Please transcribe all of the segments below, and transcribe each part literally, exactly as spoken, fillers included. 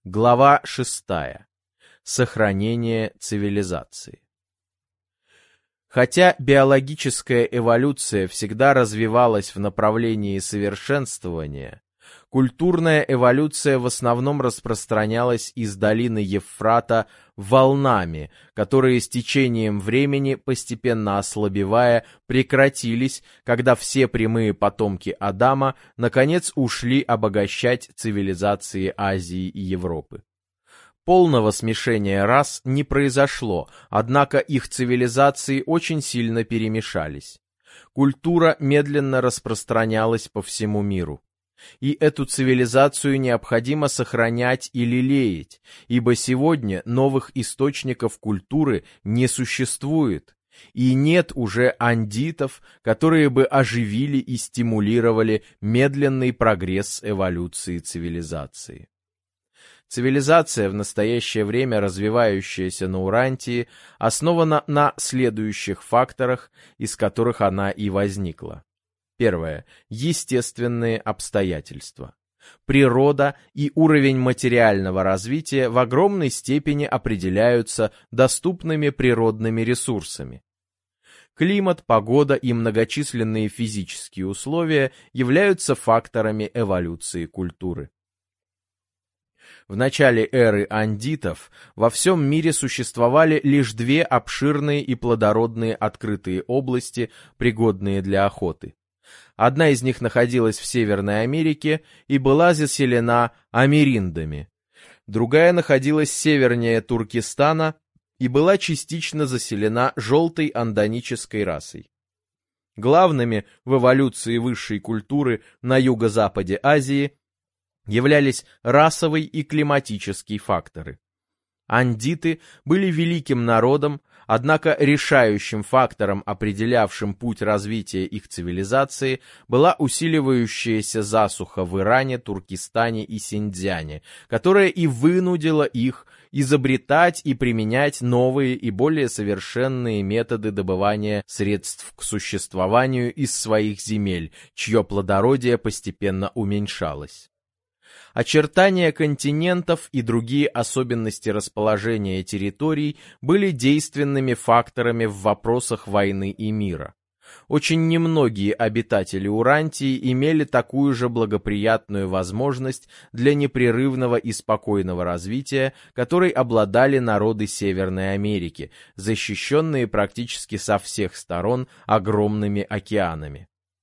Глава шестая. Сохранение цивилизации. Хотя биологическая эволюция всегда развивалась в направлении совершенствования, культурная эволюция в основном распространялась из долины Евфрата волнами, которые с течением времени, постепенно ослабевая, прекратились, когда все прямые потомки Адама наконец ушли обогащать цивилизации Азии и Европы. Полного смешения рас не произошло, однако их цивилизации очень сильно перемешались. Культура медленно распространялась по всему миру. И эту цивилизацию необходимо сохранять и лелеять, ибо сегодня новых источников культуры не существует, и нет уже андитов, которые бы оживили и стимулировали медленный прогресс эволюции цивилизации. Цивилизация, в настоящее время развивающаяся на Урантии, основана на следующих факторах, из которых она и возникла. Первое. Естественные обстоятельства. Природа и уровень материального развития в огромной степени определяются доступными природными ресурсами. Климат, погода и многочисленные физические условия являются факторами эволюции культуры. В начале эры андитов во всем мире существовали лишь две обширные и плодородные открытые области, пригодные для охоты. Одна из них находилась в Северной Америке и была заселена америндами. Другая находилась севернее Туркестана и была частично заселена желтой андонической расой. Главными в эволюции высшей культуры на юго-западе Азии являлись расовый и климатический факторы. Андиты были великим народом, однако решающим фактором, определявшим путь развития их цивилизации, была усиливающаяся засуха в Иране, Туркестане и Синьцзяне, которая и вынудила их изобретать и применять новые и более совершенные методы добывания средств к существованию из своих земель, чье плодородие постепенно уменьшалось. Очертания континентов и другие особенности расположения территорий были действенными факторами в вопросах войны и мира. Очень немногие обитатели Урантии имели такую же благоприятную возможность для непрерывного и спокойного развития, которой обладали народы Северной Америки, защищенные практически со всех сторон огромными океанами.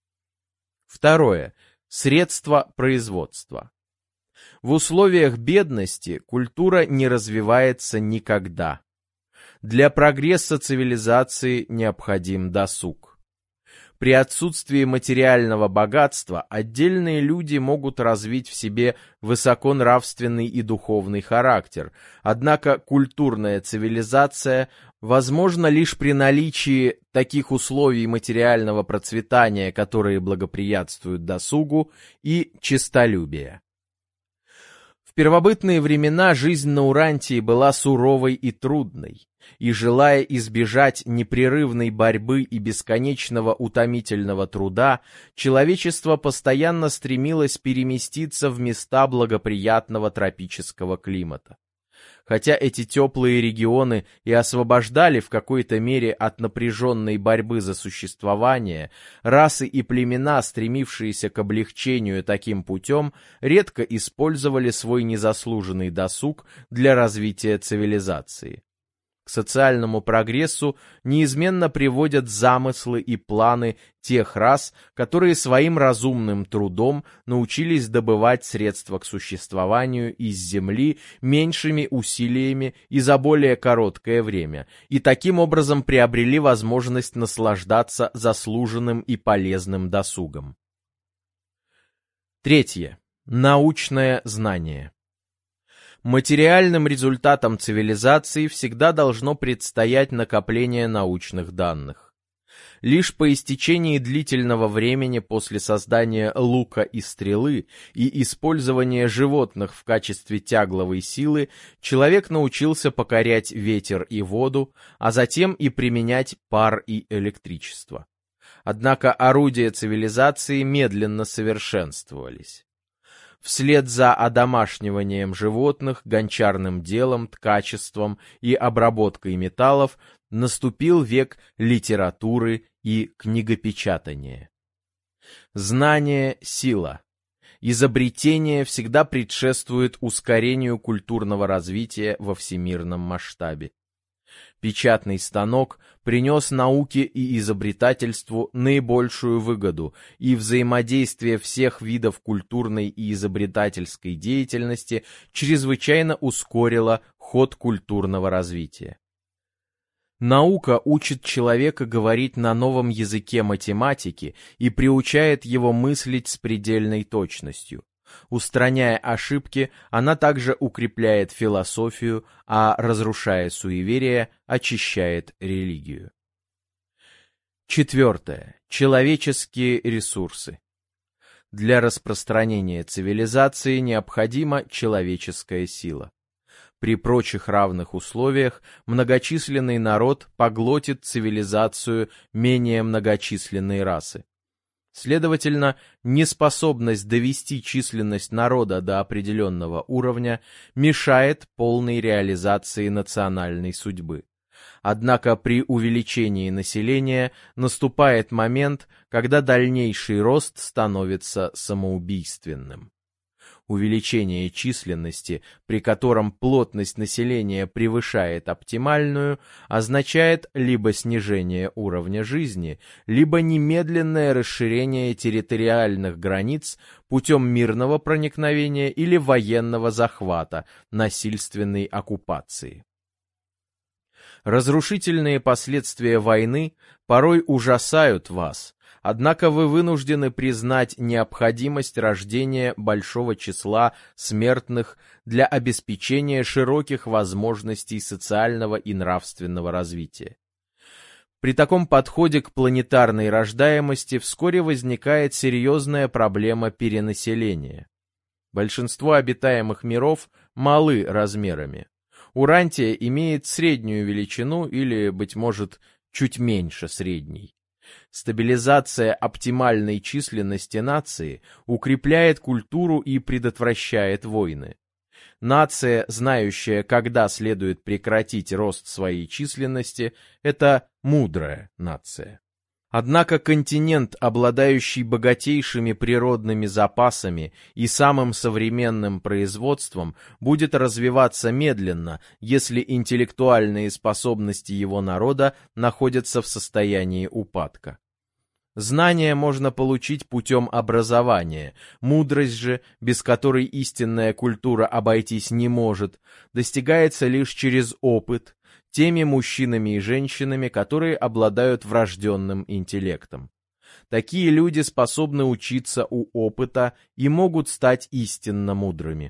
Второе. Средства производства. В условиях бедности культура не развивается никогда. Для прогресса цивилизации необходим досуг. При отсутствии материального богатства отдельные люди могут развить в себе высоконравственный и духовный характер, однако культурная цивилизация возможна лишь при наличии таких условий материального процветания, которые благоприятствуют досугу, и честолюбия. В первобытные времена жизнь на Урантии была суровой и трудной, и, желая избежать непрерывной борьбы и бесконечного утомительного труда, человечество постоянно стремилось переместиться в места благоприятного тропического климата. Хотя эти теплые регионы и освобождали в какой-то мере от напряженной борьбы за существование, расы и племена, стремившиеся к облегчению таким путем, редко использовали свой незаслуженный досуг для развития цивилизации. К социальному прогрессу неизменно приводят замыслы и планы тех рас, которые своим разумным трудом научились добывать средства к существованию из земли меньшими усилиями и за более короткое время, и таким образом приобрели возможность наслаждаться заслуженным и полезным досугом. Третье. Научное знание. Материальным результатом цивилизации всегда должно предстоять накопление научных данных. Лишь по истечении длительного времени после создания лука и стрелы и использования животных в качестве тягловой силы человек научился покорять ветер и воду, а затем и применять пар и электричество. Однако орудия цивилизации медленно совершенствовались. Вслед за одомашниванием животных, гончарным делом, ткачеством и обработкой металлов наступил век литературы и книгопечатания. Знание — сила. Изобретение всегда предшествует ускорению культурного развития во всемирном масштабе. Печатный станок принес науке и изобретательству наибольшую выгоду, и взаимодействие всех видов культурной и изобретательской деятельности чрезвычайно ускорило ход культурного развития. Наука учит человека говорить на новом языке математики и приучает его мыслить с предельной точностью. Устраняя ошибки, она также укрепляет философию, а, разрушая суеверия, очищает религию. Четвертое. Человеческие ресурсы. Для распространения цивилизации необходима человеческая сила. При прочих равных условиях многочисленный народ поглотит цивилизацию менее многочисленной расы. Следовательно, неспособность довести численность народа до определенного уровня мешает полной реализации национальной судьбы. Однако при увеличении населения наступает момент, когда дальнейший рост становится самоубийственным. Увеличение численности, при котором плотность населения превышает оптимальную, означает либо снижение уровня жизни, либо немедленное расширение территориальных границ путем мирного проникновения или военного захвата, насильственной оккупации. Разрушительные последствия войны порой ужасают вас, однако вы вынуждены признать необходимость рождения большого числа смертных для обеспечения широких возможностей социального и нравственного развития. При таком подходе к планетарной рождаемости вскоре возникает серьезная проблема перенаселения. Большинство обитаемых миров малы размерами. Урантия имеет среднюю величину или, быть может, чуть меньше средней. Стабилизация оптимальной численности нации укрепляет культуру и предотвращает войны. Нация, знающая, когда следует прекратить рост своей численности, это мудрая нация. Однако континент, обладающий богатейшими природными запасами и самым современным производством, будет развиваться медленно, если интеллектуальные способности его народа находятся в состоянии упадка. Знания можно получить путем образования, мудрость же, без которой истинная культура обойтись не может, достигается лишь через опыт, теми мужчинами и женщинами, которые обладают врожденным интеллектом. Такие люди способны учиться у опыта и могут стать истинно мудрыми.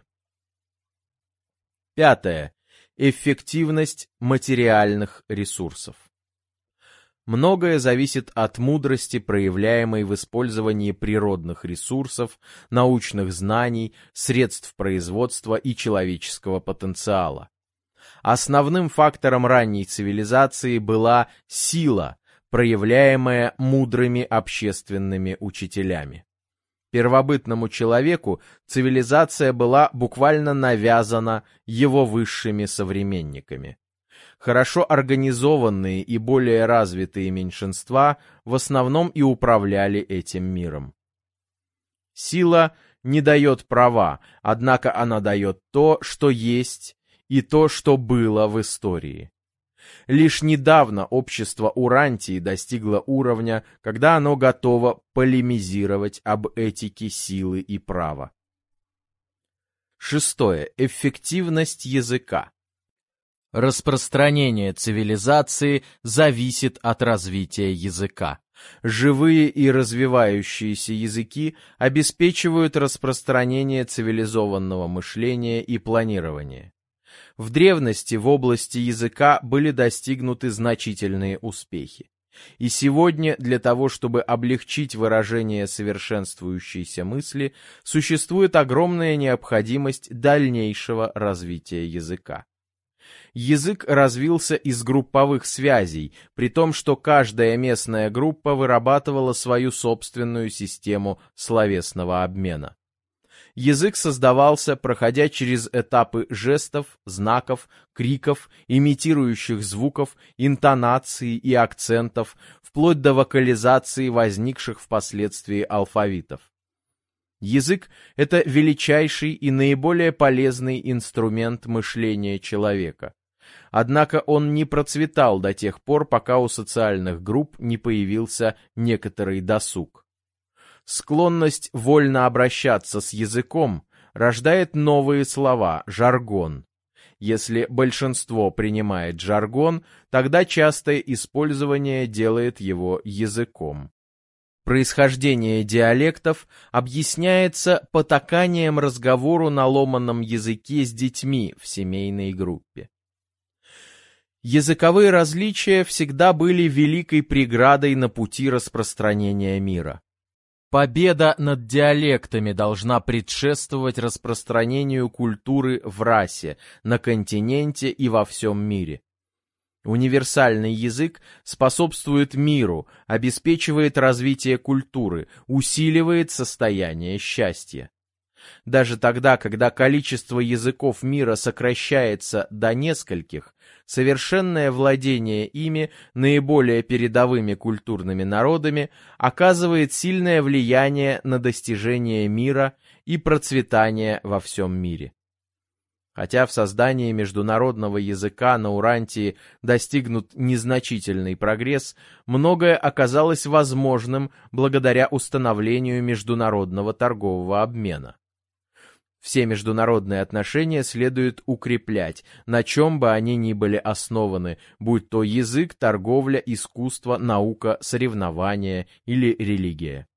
Пятое. Эффективность материальных ресурсов. Многое зависит от мудрости, проявляемой в использовании природных ресурсов, научных знаний, средств производства и человеческого потенциала. Основным фактором ранней цивилизации была сила, проявляемая мудрыми общественными учителями. Первобытному человеку цивилизация была буквально навязана его высшими современниками. Хорошо организованные и более развитые меньшинства в основном и управляли этим миром. Сила не дает права, однако она дает то, что есть, и то, что было в истории. Лишь недавно общество Урантии достигло уровня, когда оно готово полемизировать об этике силы и права. Шестое. Эффективность языка. Распространение цивилизации зависит от развития языка. Живые и развивающиеся языки обеспечивают распространение цивилизованного мышления и планирования. В древности в области языка были достигнуты значительные успехи. И сегодня для того, чтобы облегчить выражение совершенствующейся мысли, существует огромная необходимость дальнейшего развития языка. Язык развился из групповых связей, при том, что каждая местная группа вырабатывала свою собственную систему словесного обмена. Язык создавался, проходя через этапы жестов, знаков, криков, имитирующих звуков, интонации и акцентов, вплоть до вокализации возникших впоследствии алфавитов. Язык — это величайший и наиболее полезный инструмент мышления человека. Однако он не процветал до тех пор, пока у социальных групп не появился некоторый досуг. Склонность вольно обращаться с языком рождает новые слова, жаргон. Если большинство принимает жаргон, тогда частое использование делает его языком. Происхождение диалектов объясняется потаканием разговору на ломаном языке с детьми в семейной группе. Языковые различия всегда были великой преградой на пути распространения мира. Победа над диалектами должна предшествовать распространению культуры в расе, на континенте и во всем мире. Универсальный язык способствует миру, обеспечивает развитие культуры, усиливает состояние счастья. Даже тогда, когда количество языков мира сокращается до нескольких, совершенное владение ими, наиболее передовыми культурными народами, оказывает сильное влияние на достижение мира и процветание во всем мире. Хотя в создании международного языка на Урантии достигнут незначительный прогресс, многое оказалось возможным благодаря установлению международного торгового обмена. Все международные отношения следует укреплять, на чем бы они ни были основаны, будь то язык, торговля, искусство, наука, соревнования или религия.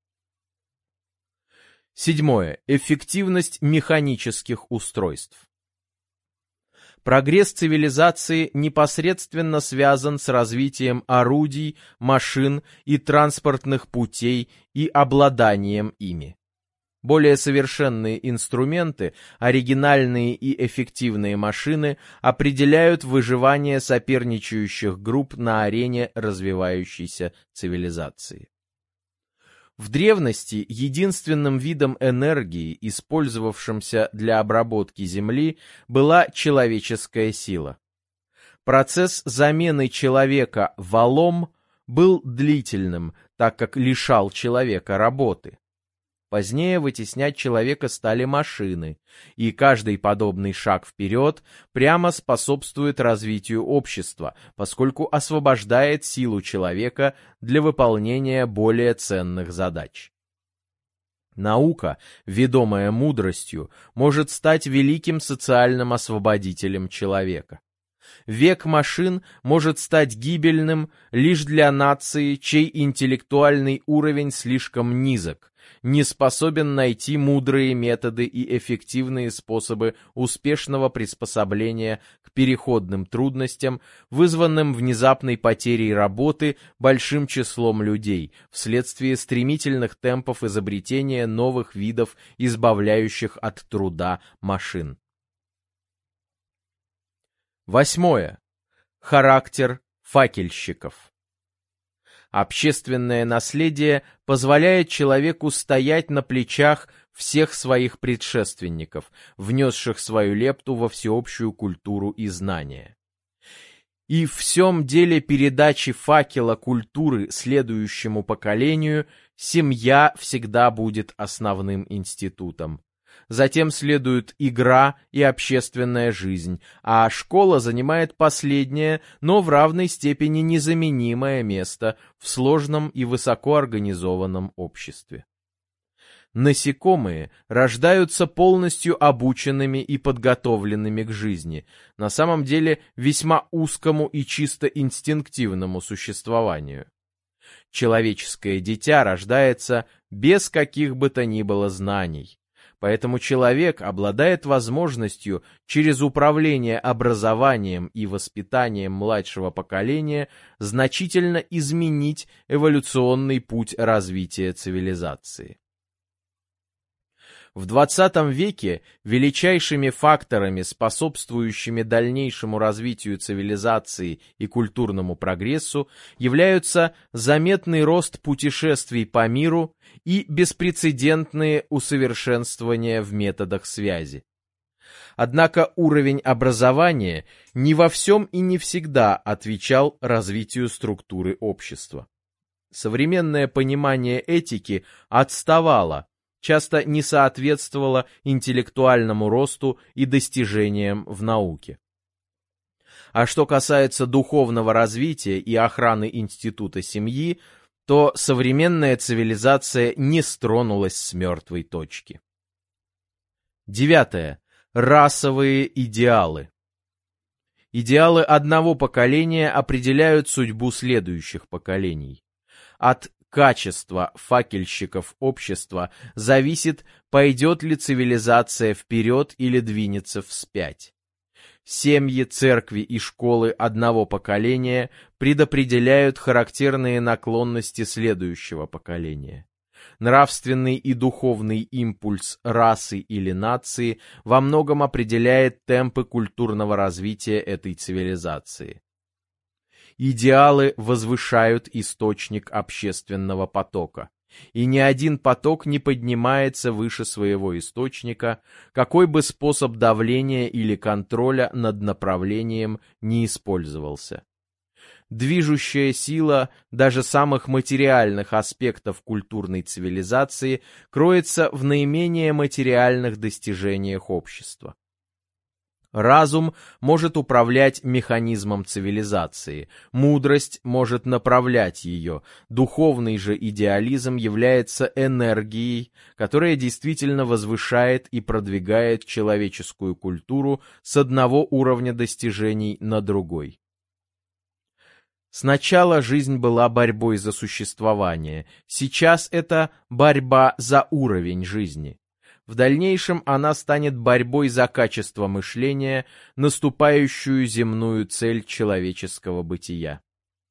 Седьмое. Эффективность механических устройств. Прогресс цивилизации непосредственно связан с развитием орудий, машин и транспортных путей и обладанием ими. Более совершенные инструменты, оригинальные и эффективные машины определяют выживание соперничающих групп на арене развивающейся цивилизации. В древности единственным видом энергии, использовавшимся для обработки земли, была человеческая сила. Процесс замены человека валом был длительным, так как лишал человека работы. Позднее вытеснять человека стали машины, и каждый подобный шаг вперед прямо способствует развитию общества, поскольку освобождает силу человека для выполнения более ценных задач. Наука, ведомая мудростью, может стать великим социальным освободителем человека. Век машин может стать гибельным лишь для нации, чей интеллектуальный уровень слишком низок, не способен найти мудрые методы и эффективные способы успешного приспособления к переходным трудностям, вызванным внезапной потерей работы большим числом людей вследствие стремительных темпов изобретения новых видов, избавляющих от труда машин. Восьмое. Характер факельщиков. Общественное наследие позволяет человеку стоять на плечах всех своих предшественников, внесших свою лепту во всеобщую культуру и знания. И в всем деле передачи факела культуры следующему поколению семья всегда будет основным институтом. Затем следует игра и общественная жизнь, а школа занимает последнее, но в равной степени незаменимое место в сложном и высокоорганизованном обществе. Насекомые рождаются полностью обученными и подготовленными к жизни, на самом деле весьма узкому и чисто инстинктивному существованию. Человеческое дитя рождается без каких бы то ни было знаний. Поэтому человек обладает возможностью через управление образованием и воспитанием младшего поколения значительно изменить эволюционный путь развития цивилизации. В двадцатом веке величайшими факторами, способствующими дальнейшему развитию цивилизации и культурному прогрессу, являются заметный рост путешествий по миру и беспрецедентные усовершенствования в методах связи. Однако уровень образования не во всем и не всегда отвечал развитию структуры общества. Современное понимание этики отставало, часто не соответствовало интеллектуальному росту и достижениям в науке. А что касается духовного развития и охраны института семьи, то современная цивилизация не стронулась с мертвой точки. Девятое. Расовые идеалы. Идеалы одного поколения определяют судьбу следующих поколений. От качества факельщиков общества зависит, пойдет ли цивилизация вперед или двинется вспять. Семьи, церкви и школы одного поколения предопределяют характерные наклонности следующего поколения. Нравственный и духовный импульс расы или нации во многом определяет темпы культурного развития этой цивилизации. Идеалы возвышают источник общественного потока, и ни один поток не поднимается выше своего источника, какой бы способ давления или контроля над направлением не использовался. Движущая сила даже самых материальных аспектов культурной цивилизации кроется в наименее материальных достижениях общества. Разум может управлять механизмом цивилизации, мудрость может направлять ее, духовный же идеализм является энергией, которая действительно возвышает и продвигает человеческую культуру с одного уровня достижений на другой. Сначала жизнь была борьбой за существование, сейчас это борьба за уровень жизни. В дальнейшем она станет борьбой за качество мышления, наступающую земную цель человеческого бытия.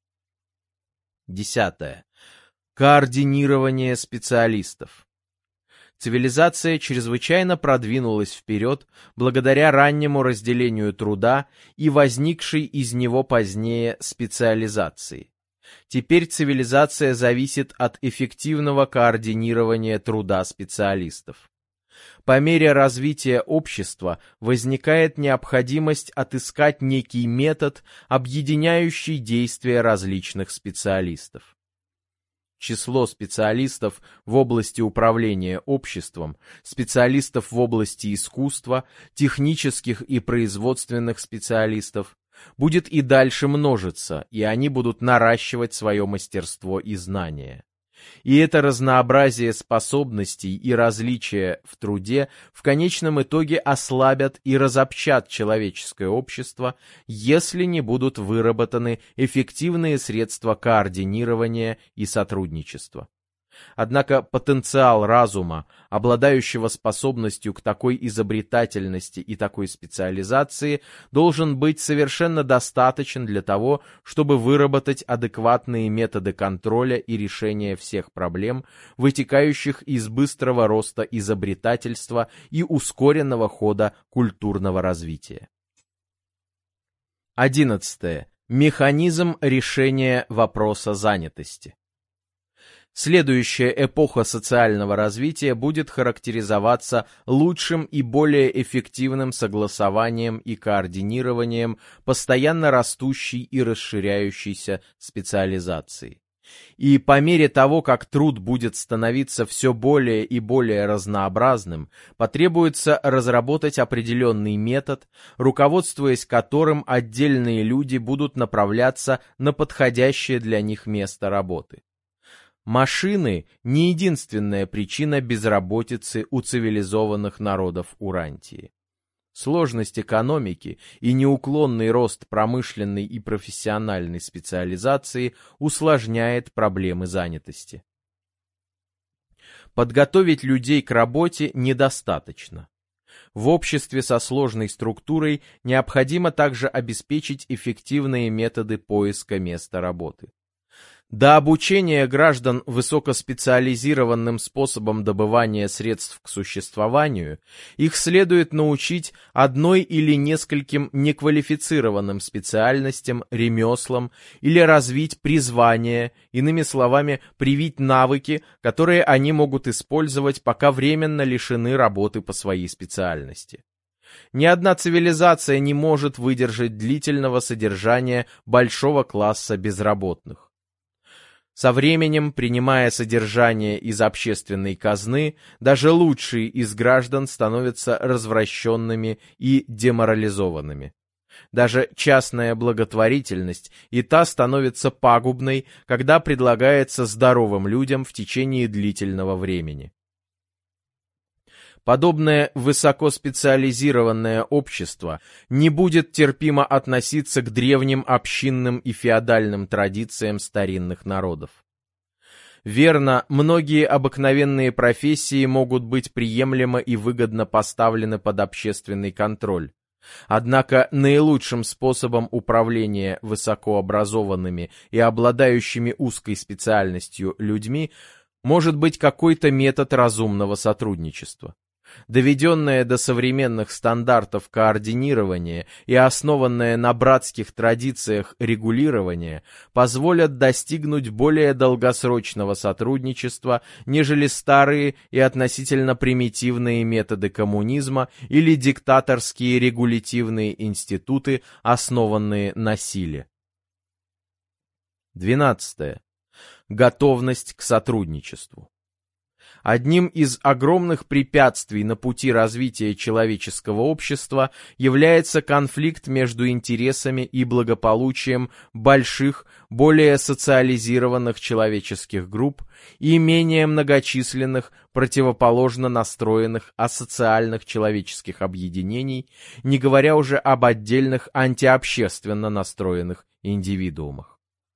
Десятое. Координирование специалистов. Цивилизация чрезвычайно продвинулась вперед благодаря раннему разделению труда и возникшей из него позднее специализации. Теперь цивилизация зависит от эффективного координирования труда специалистов. По мере развития общества возникает необходимость отыскать некий метод, объединяющий действия различных специалистов. Число специалистов в области управления обществом, специалистов в области искусства, технических и производственных специалистов будет и дальше множиться, и они будут наращивать свое мастерство и знания. И это разнообразие способностей и различия в труде в конечном итоге ослабят и разобщат человеческое общество, если не будут выработаны эффективные средства координирования и сотрудничества. Однако потенциал разума, обладающего способностью к такой изобретательности и такой специализации, должен быть совершенно достаточен для того, чтобы выработать адекватные методы контроля и решения всех проблем, вытекающих из быстрого роста изобретательства и ускоренного хода культурного развития. Одиннадцатое. Механизм решения вопроса занятости. Следующая эпоха социального развития будет характеризоваться лучшим и более эффективным согласованием и координированием постоянно растущей и расширяющейся специализации. И по мере того, как труд будет становиться все более и более разнообразным, потребуется разработать определенный метод, руководствуясь которым отдельные люди будут направляться на подходящее для них место работы. Машины – не единственная причина безработицы у цивилизованных народов Урантии. Сложность экономики и неуклонный рост промышленной и профессиональной специализации усложняет проблемы занятости. Подготовить людей к работе недостаточно. В обществе со сложной структурой необходимо также обеспечить эффективные методы поиска места работы. До обучения граждан высокоспециализированным способам добывания средств к существованию их следует научить одной или нескольким неквалифицированным специальностям, ремеслам или развить призвание, иными словами, привить навыки, которые они могут использовать, пока временно лишены работы по своей специальности. Ни одна цивилизация не может выдержать длительного содержания большого класса безработных. Со временем, принимая содержание из общественной казны, даже лучшие из граждан становятся развращенными и деморализованными. Даже частная благотворительность и та становится пагубной, когда предлагается здоровым людям в течение длительного времени. Подобное высокоспециализированное общество не будет терпимо относиться к древним общинным и феодальным традициям старинных народов. Верно, многие обыкновенные профессии могут быть приемлемо и выгодно поставлены под общественный контроль. Однако наилучшим способом управления высокообразованными и обладающими узкой специальностью людьми может быть какой-то метод разумного сотрудничества. Доведенное до современных стандартов координирования и основанное на братских традициях регулирования позволят достигнуть более долгосрочного сотрудничества, нежели старые и относительно примитивные методы коммунизма или диктаторские регулятивные институты, основанные на силе. двенадцатое. Готовность к сотрудничеству. Одним из огромных препятствий на пути развития человеческого общества является конфликт между интересами и благополучием больших, более социализированных человеческих групп и менее многочисленных, противоположно настроенных асоциальных человеческих объединений, не говоря уже об отдельных антиобщественно настроенных индивидуумах.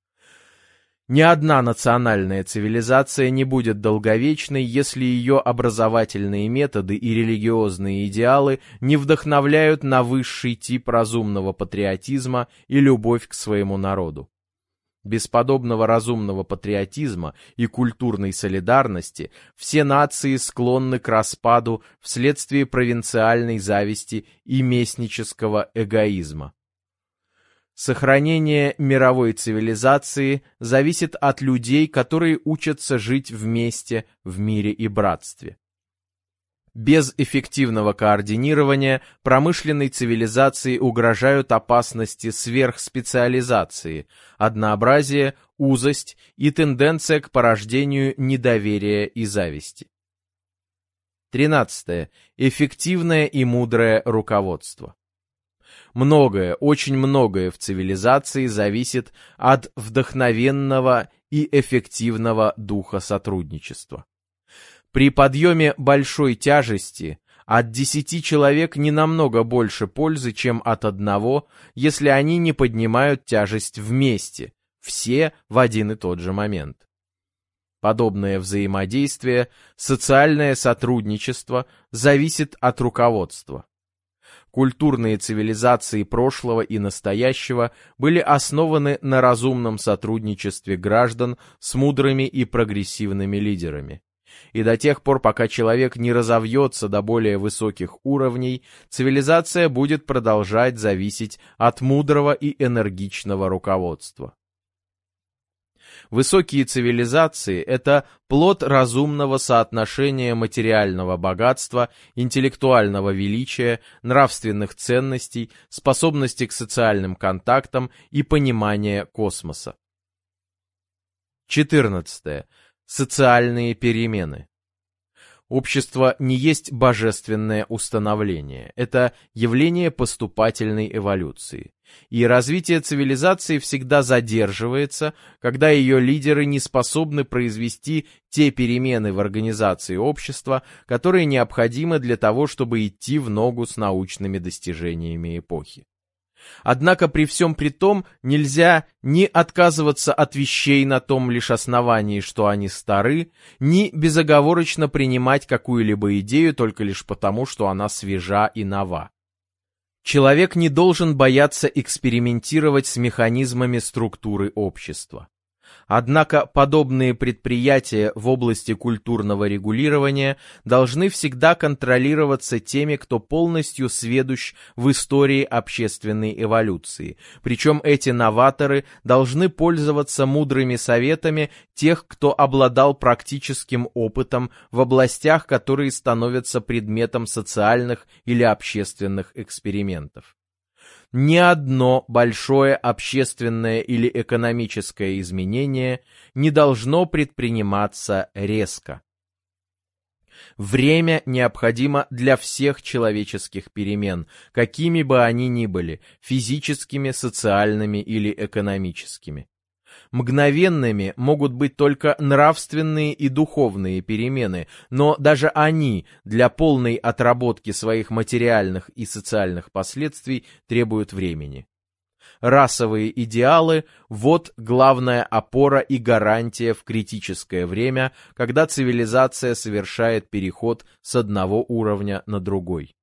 Ни одна национальная цивилизация не будет долговечной, если ее образовательные методы и религиозные идеалы не вдохновляют на высший тип разумного патриотизма и любовь к своему народу. Без подобного разумного патриотизма и культурной солидарности все нации склонны к распаду вследствие провинциальной зависти и местнического эгоизма. Сохранение мировой цивилизации зависит от людей, которые учатся жить вместе в мире и братстве. Без эффективного координирования промышленной цивилизации угрожают опасности сверхспециализации, однообразие, узость и тенденция к порождению недоверия и зависти. тринадцатое. Эффективное и мудрое руководство. Многое, очень многое в цивилизации зависит от вдохновенного и эффективного духа сотрудничества. При подъеме большой тяжести от десяти человек не намного больше пользы, чем от одного, если они не поднимают тяжесть вместе, все в один и тот же момент. Подобное взаимодействие, социальное сотрудничество зависит от руководства. Культурные цивилизации прошлого и настоящего были основаны на разумном сотрудничестве граждан с мудрыми и прогрессивными лидерами. И до тех пор, пока человек не разовьется до более высоких уровней, цивилизация будет продолжать зависеть от мудрого и энергичного руководства. Высокие цивилизации – это плод разумного соотношения материального богатства, интеллектуального величия, нравственных ценностей, способности к социальным контактам и понимания космоса. четырнадцатое. Социальные перемены. Общество не есть божественное установление, это явление поступательной эволюции. И развитие цивилизации всегда задерживается, когда ее лидеры не способны произвести те перемены в организации общества, которые необходимы для того, чтобы идти в ногу с научными достижениями эпохи. Однако при всем при том нельзя ни отказываться от вещей на том лишь основании, что они стары, ни безоговорочно принимать какую-либо идею только лишь потому, что она свежа и нова. Человек не должен бояться экспериментировать с механизмами структуры общества. Однако подобные предприятия в области культурного регулирования должны всегда контролироваться теми, кто полностью сведущ в истории общественной эволюции. Причем эти новаторы должны пользоваться мудрыми советами тех, кто обладал практическим опытом в областях, которые становятся предметом социальных или общественных экспериментов. Ни одно большое общественное или экономическое изменение не должно предприниматься резко. Время необходимо для всех человеческих перемен, какими бы они ни были, физическими, социальными или экономическими. Мгновенными могут быть только нравственные и духовные перемены, но даже они для полной отработки своих материальных и социальных последствий требуют времени. Расовые идеалы – вот главная опора и гарантия в критическое время, когда цивилизация совершает переход с одного уровня на другой.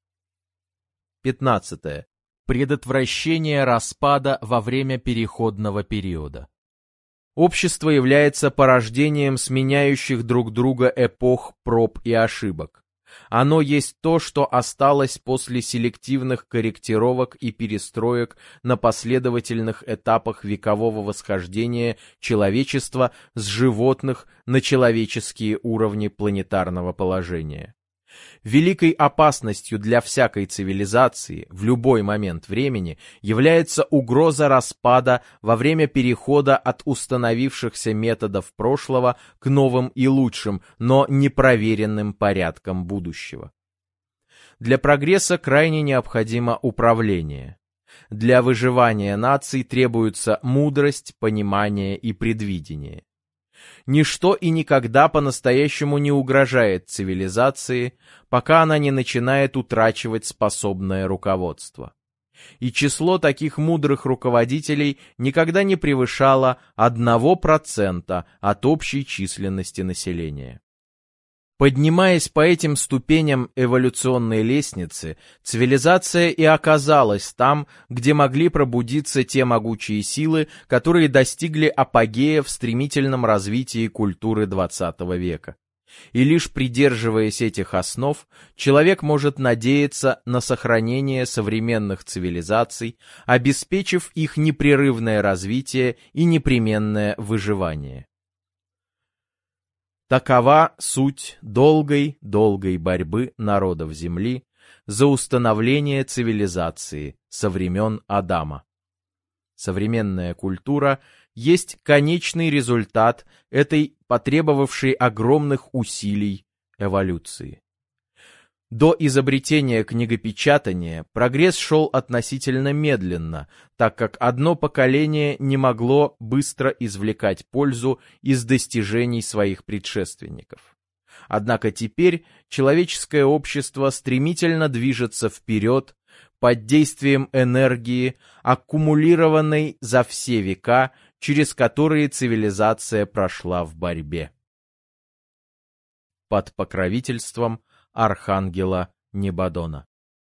пятнадцатое. Предотвращение распада во время переходного периода. Общество является порождением сменяющих друг друга эпох, проб и ошибок. Оно есть то, что осталось после селективных корректировок и перестроек на последовательных этапах векового восхождения человечества с животных на человеческие уровни планетарного положения. Великой опасностью для всякой цивилизации в любой момент времени является угроза распада во время перехода от установившихся методов прошлого к новым и лучшим, но непроверенным порядкам будущего. Для прогресса крайне необходимо управление. Для выживания наций требуется мудрость, понимание и предвидение. Ничто и никогда по-настоящему не угрожает цивилизации, пока она не начинает утрачивать способное руководство. И число таких мудрых руководителей никогда не превышало одного процента от общей численности населения. Поднимаясь по этим ступеням эволюционной лестницы, цивилизация и оказалась там, где могли пробудиться те могучие силы, которые достигли апогея в стремительном развитии культуры двадцатого века. И лишь придерживаясь этих основ, человек может надеяться на сохранение современных цивилизаций, обеспечив их непрерывное развитие и непременное выживание. Такова суть долгой-долгой борьбы народов Земли за установление цивилизации со времен Адама. Современная культура есть конечный результат этой потребовавшей огромных усилий эволюции. До изобретения книгопечатания прогресс шел относительно медленно, так как одно поколение не могло быстро извлекать пользу из достижений своих предшественников. Однако теперь человеческое общество стремительно движется вперед под действием энергии, аккумулированной за все века, через которые цивилизация прошла в борьбе. Под покровительством Архангела Небадона.